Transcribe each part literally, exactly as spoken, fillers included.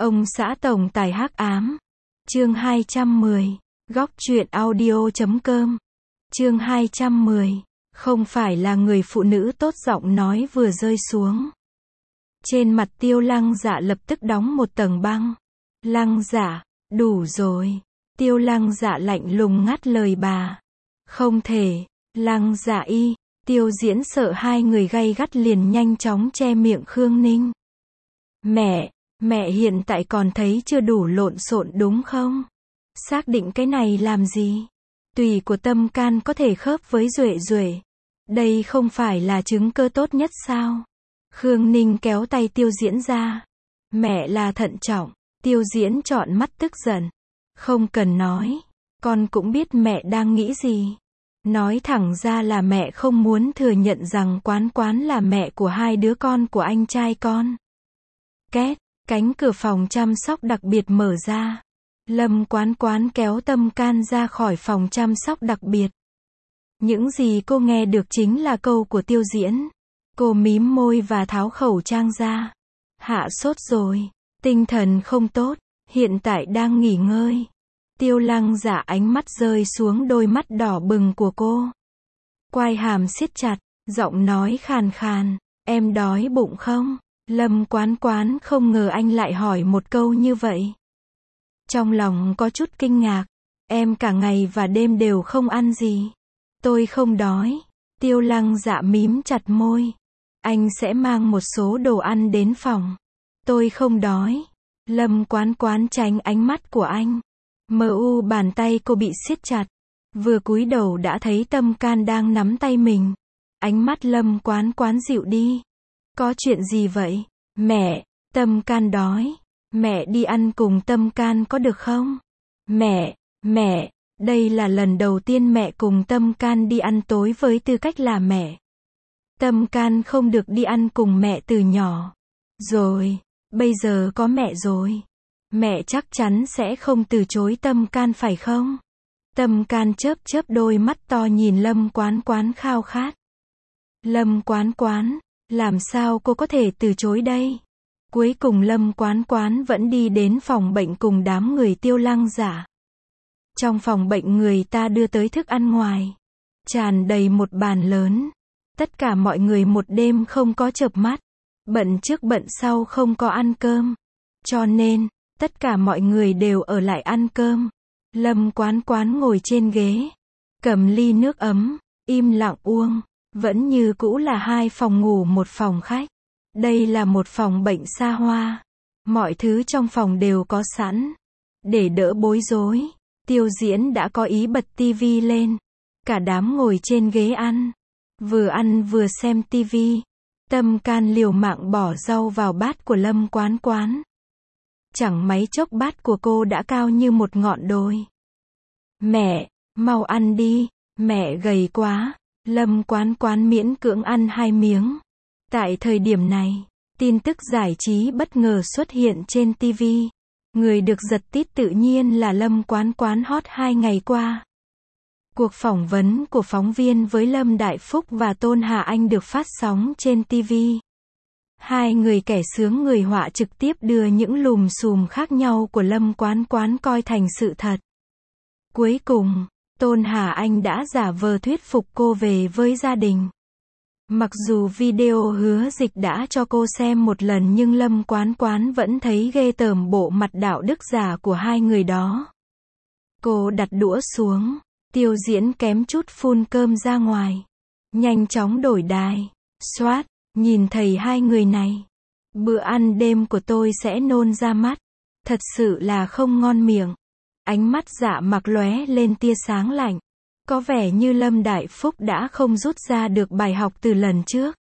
Ông xã tổng tài hắc ám. Chương hai trăm mười. Góc truyện audio chấm com. Chương hai trăm mười. Không phải là người phụ nữ tốt giọng nói vừa rơi xuống. Trên mặt Tiêu Lăng Dạ lập tức đóng một tầng băng. Lăng Dạ, đủ rồi. Tiêu Lăng Dạ lạnh lùng ngắt lời bà. Không thể. Lăng Dạ y. Tiêu Diễn sợ hai người gay gắt liền nhanh chóng che miệng Khương Ninh. Mẹ, mẹ hiện tại còn thấy chưa đủ lộn xộn đúng không? Xác định cái này làm gì? Tùy của tâm can có thể khớp với duệ duệ. Đây không phải là chứng cơ tốt nhất sao? Khương Ninh kéo tay Tiêu Diễn ra. Mẹ là thận trọng. Tiêu Diễn trọn mắt tức giận. Không cần nói. Con cũng biết mẹ đang nghĩ gì. Nói thẳng ra là mẹ không muốn thừa nhận rằng Quán Quán là mẹ của hai đứa con của anh trai con. Két, cánh cửa phòng chăm sóc đặc biệt mở ra. Lâm Quán Quán kéo Tâm Can ra khỏi phòng chăm sóc đặc biệt. Những gì cô nghe được chính là câu của Tiêu Diễn. Cô mím môi và tháo khẩu trang ra. Hạ sốt rồi, tinh thần không tốt, hiện tại đang nghỉ ngơi. Tiêu Lăng Dạ ánh mắt rơi xuống đôi mắt đỏ bừng của cô. Quai hàm siết chặt, giọng nói khàn khàn, em đói bụng không? Lâm Quán Quán không ngờ anh lại hỏi một câu như vậy. Trong lòng có chút kinh ngạc, em cả ngày và đêm đều không ăn gì. Tôi không đói. Tiêu Lăng Dạ mím chặt môi. Anh sẽ mang một số đồ ăn đến phòng. Tôi không đói. Lâm Quán Quán tránh ánh mắt của anh. Mờ u bàn tay cô bị siết chặt. Vừa cúi đầu đã thấy Tâm Can đang nắm tay mình. Ánh mắt Lâm Quán Quán dịu đi. Có chuyện gì vậy? Mẹ, Tâm Can đói. Mẹ đi ăn cùng Tâm Can có được không? Mẹ, mẹ, đây là lần đầu tiên mẹ cùng Tâm Can đi ăn tối với tư cách là mẹ. Tâm Can không được đi ăn cùng mẹ từ nhỏ. Rồi, bây giờ có mẹ rồi. Mẹ chắc chắn sẽ không từ chối Tâm Can phải không? Tâm Can chớp chớp đôi mắt to nhìn Lâm Quán Quán khao khát. Lâm Quán Quán, làm sao cô có thể từ chối đây? Cuối cùng Lâm Quán Quán vẫn đi đến phòng bệnh cùng đám người Tiêu Lăng Dạ. Trong phòng bệnh người ta đưa tới thức ăn ngoài. Tràn đầy một bàn lớn. Tất cả mọi người một đêm không có chợp mắt. Bận trước bận sau không có ăn cơm. Cho nên, tất cả mọi người đều ở lại ăn cơm. Lâm Quán Quán ngồi trên ghế. Cầm ly nước ấm, im lặng uống. Vẫn như cũ là hai phòng ngủ một phòng khách. Đây là một phòng bệnh xa hoa. Mọi thứ trong phòng đều có sẵn. Để đỡ bối rối, Tiêu Diễn đã có ý bật tivi lên. Cả đám ngồi trên ghế ăn. Vừa ăn vừa xem tivi. Tâm Can liều mạng bỏ rau vào bát của Lâm Quán Quán. Chẳng mấy chốc bát của cô đã cao như một ngọn đồi. Mẹ, mau ăn đi, mẹ gầy quá. Lâm Quán Quán miễn cưỡng ăn hai miếng. Tại thời điểm này, tin tức giải trí bất ngờ xuất hiện trên tivi. Người được giật tít tự nhiên là Lâm Quán Quán hot hai ngày qua. Cuộc phỏng vấn của phóng viên với Lâm Đại Phúc và Tôn Hà Anh được phát sóng trên tivi. Hai người kẻ sướng người họa trực tiếp đưa những lùm xùm khác nhau của Lâm Quán Quán coi thành sự thật. Cuối cùng, Tôn Hà Anh đã giả vờ thuyết phục cô về với gia đình. Mặc dù video Hứa Dịch đã cho cô xem một lần nhưng Lâm Quán Quán vẫn thấy ghê tởm bộ mặt đạo đức giả của hai người đó. Cô đặt đũa xuống. Tiêu Diễn kém chút phun cơm ra ngoài. Nhanh chóng đổi đài. Xoát, nhìn thấy hai người này. Bữa ăn đêm của tôi sẽ nôn ra mắt. Thật sự là không ngon miệng. Ánh mắt Dạ Mặc lóe lên tia sáng lạnh. Có vẻ như Lâm Đại Phúc đã không rút ra được bài học từ lần trước.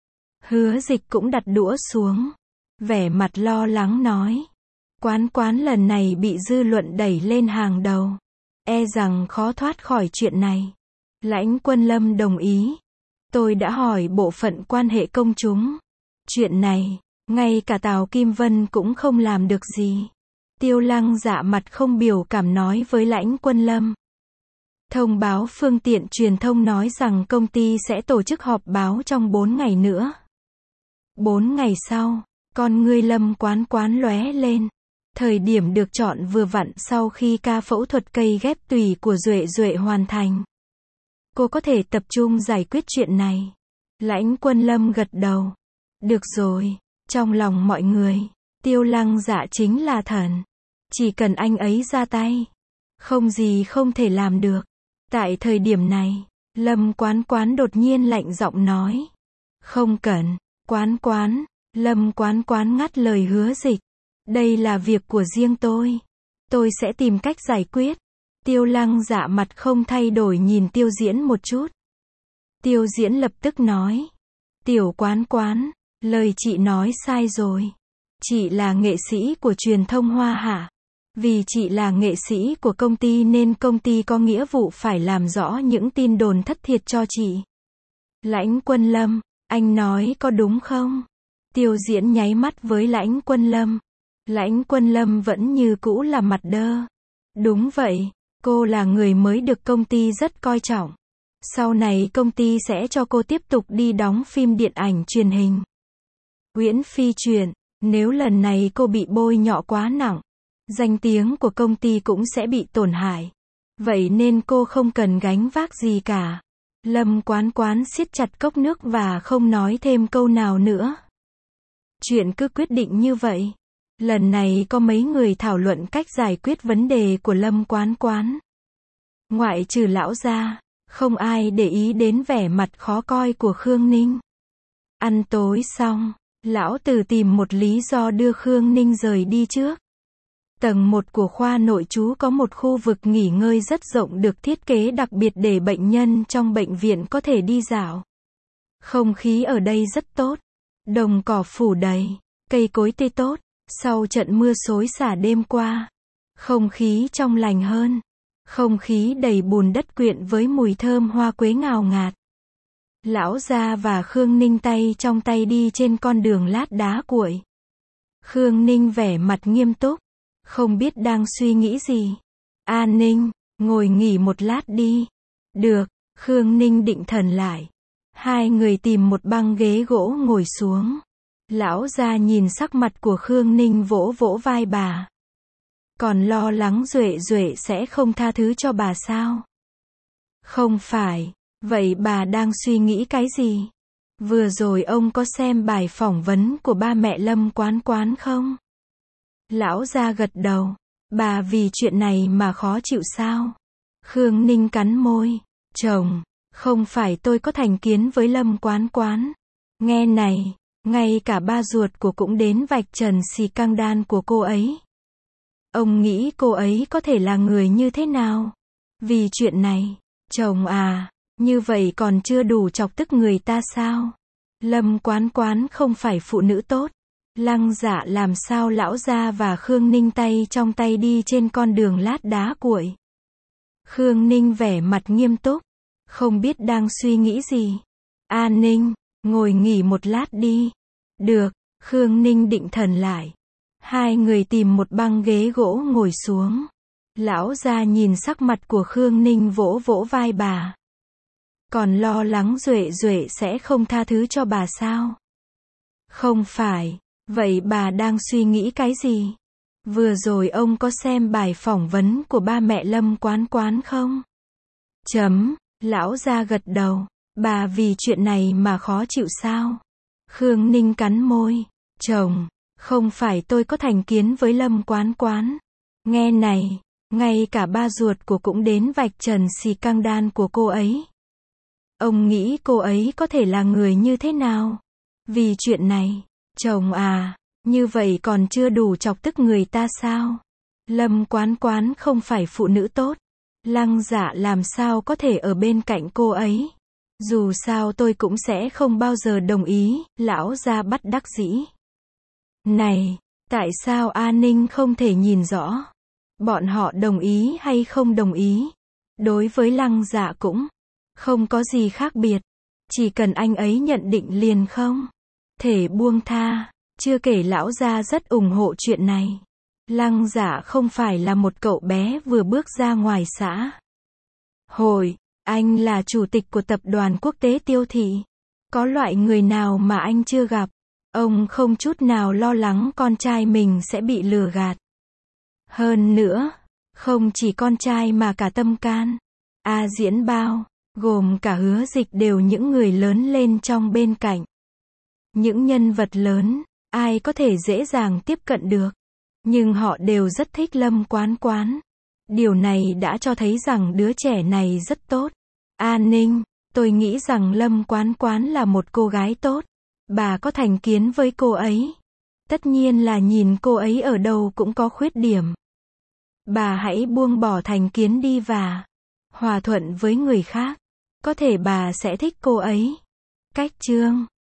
Hứa Dịch cũng đặt đũa xuống. Vẻ mặt lo lắng nói. Quán Quán lần này bị dư luận đẩy lên hàng đầu. E rằng khó thoát khỏi chuyện này. Lãnh Quân Lâm đồng ý. Tôi đã hỏi bộ phận quan hệ công chúng. Chuyện này, ngay cả Tào Kim Vân cũng không làm được gì. Tiêu Lăng Dạ mặt không biểu cảm nói với Lãnh Quân Lâm. Thông báo phương tiện truyền thông nói rằng công ty sẽ tổ chức họp báo trong bốn ngày nữa. Bốn ngày sau, con ngươi Lâm Quán Quán lóe lên. Thời điểm được chọn vừa vặn sau khi ca phẫu thuật cây ghép tùy của Duệ Duệ hoàn thành. Cô có thể tập trung giải quyết chuyện này. Lãnh Quân Lâm gật đầu. Được rồi, trong lòng mọi người, Tiêu Lăng Dạ chính là thần. Chỉ cần anh ấy ra tay, không gì không thể làm được. Tại thời điểm này, Lâm Quán Quán đột nhiên lạnh giọng nói. Không cần, Quán Quán, Lâm Quán Quán ngắt lời Hứa Dịch. Đây là việc của riêng tôi. Tôi sẽ tìm cách giải quyết. Tiêu Lăng Dạ mặt không thay đổi nhìn Tiêu Diễn một chút. Tiêu Diễn lập tức nói. Tiểu Quán Quán, lời chị nói sai rồi. Chị là nghệ sĩ của truyền thông Hoa Hạ. Vì chị là nghệ sĩ của công ty nên công ty có nghĩa vụ phải làm rõ những tin đồn thất thiệt cho chị. Lãnh Quân Lâm, anh nói có đúng không? Tiêu Diễn nháy mắt với Lãnh Quân Lâm. Lãnh Quân Lâm vẫn như cũ là mặt đơ. Đúng vậy, cô là người mới được công ty rất coi trọng. Sau này công ty sẽ cho cô tiếp tục đi đóng phim điện ảnh truyền hình. Uyển Phi chuyện, nếu lần này cô bị bôi nhọ quá nặng, danh tiếng của công ty cũng sẽ bị tổn hại. Vậy nên cô không cần gánh vác gì cả. Lâm Quán Quán siết chặt cốc nước và không nói thêm câu nào nữa. Chuyện cứ quyết định như vậy. Lần này có mấy người thảo luận cách giải quyết vấn đề của Lâm Quán Quán. Ngoại trừ lão gia, không ai để ý đến vẻ mặt khó coi của Khương Ninh. Ăn tối xong, lão tử tìm một lý do đưa Khương Ninh rời đi trước. Tầng một của khoa nội trú có một khu vực nghỉ ngơi rất rộng được thiết kế đặc biệt để bệnh nhân trong bệnh viện có thể đi dạo. Không khí ở đây rất tốt. Đồng cỏ phủ đầy, cây cối tươi tốt. Sau trận mưa xối xả đêm qua, không khí trong lành hơn. Không khí đầy bùn đất quyện với mùi thơm hoa quế ngào ngạt. Lão gia và Khương Ninh tay trong tay đi trên con đường lát đá cuội. Khương Ninh vẻ mặt nghiêm túc, không biết đang suy nghĩ gì. A Ninh, ngồi nghỉ một lát đi. Được, Khương Ninh định thần lại. Hai người tìm một băng ghế gỗ ngồi xuống. Lão gia nhìn sắc mặt của Khương Ninh vỗ vỗ vai bà. Còn lo lắng Duệ Duệ sẽ không tha thứ cho bà sao? Không phải, vậy bà đang suy nghĩ cái gì? Vừa rồi ông có xem bài phỏng vấn của ba mẹ Lâm Quán Quán không? Lão gia gật đầu. Bà vì chuyện này mà khó chịu sao? Khương Ninh cắn môi. Chồng, không phải tôi có thành kiến với Lâm Quán Quán. Nghe này, ngay cả ba ruột của cũng đến vạch trần xì căng đan của cô ấy. Ông nghĩ cô ấy có thể là người như thế nào? Vì chuyện này, chồng à, như vậy còn chưa đủ chọc tức người ta sao? Lâm Quán Quán không phải phụ nữ tốt. Lăng Dạ làm sao lão gia và Khương Ninh tay trong tay đi trên con đường lát đá cuội. Khương Ninh vẻ mặt nghiêm túc, không biết đang suy nghĩ gì. A Ninh, ngồi nghỉ một lát đi. Được, Khương Ninh định thần lại. Hai người tìm một băng ghế gỗ ngồi xuống. Lão gia nhìn sắc mặt của Khương Ninh vỗ vỗ vai bà. Còn lo lắng Duệ Duệ sẽ không tha thứ cho bà sao? Không phải, vậy bà đang suy nghĩ cái gì? Vừa rồi ông có xem bài phỏng vấn của ba mẹ Lâm Quán Quán không? Chấm, lão gia gật đầu. Bà vì chuyện này mà khó chịu sao? Khương Ninh cắn môi. Chồng, không phải tôi có thành kiến với Lâm Quán Quán. Nghe này, ngay cả ba ruột của cũng đến vạch trần xì căng đan của cô ấy. Ông nghĩ cô ấy có thể là người như thế nào? Vì chuyện này, chồng à, như vậy còn chưa đủ chọc tức người ta sao? Lâm Quán Quán không phải phụ nữ tốt. Lăng Dạ làm sao có thể ở bên cạnh cô ấy? Dù sao tôi cũng sẽ không bao giờ đồng ý, lão gia bất đắc dĩ. Này, tại sao A Ninh không thể nhìn rõ? Bọn họ đồng ý hay không đồng ý? Đối với Lăng Dạ cũng không có gì khác biệt. Chỉ cần anh ấy nhận định liền không thể buông tha. Chưa kể lão gia rất ủng hộ chuyện này. Lăng Dạ không phải là một cậu bé vừa bước ra ngoài xã hội. Anh là chủ tịch của tập đoàn quốc tế Tiêu Thị. Có loại người nào mà anh chưa gặp? Ông không chút nào lo lắng con trai mình sẽ bị lừa gạt. Hơn nữa, không chỉ con trai mà cả Tâm Can, A Diễn Bao, gồm cả Hứa Dịch đều những người lớn lên trong bên cạnh. Những nhân vật lớn, ai có thể dễ dàng tiếp cận được. Nhưng họ đều rất thích Lâm Quán Quán. Điều này đã cho thấy rằng đứa trẻ này rất tốt. An Ninh, tôi nghĩ rằng Lâm Quán Quán là một cô gái tốt. Bà có thành kiến với cô ấy. Tất nhiên là nhìn cô ấy ở đâu cũng có khuyết điểm. Bà hãy buông bỏ thành kiến đi và hòa thuận với người khác. Có thể bà sẽ thích cô ấy. Cách chương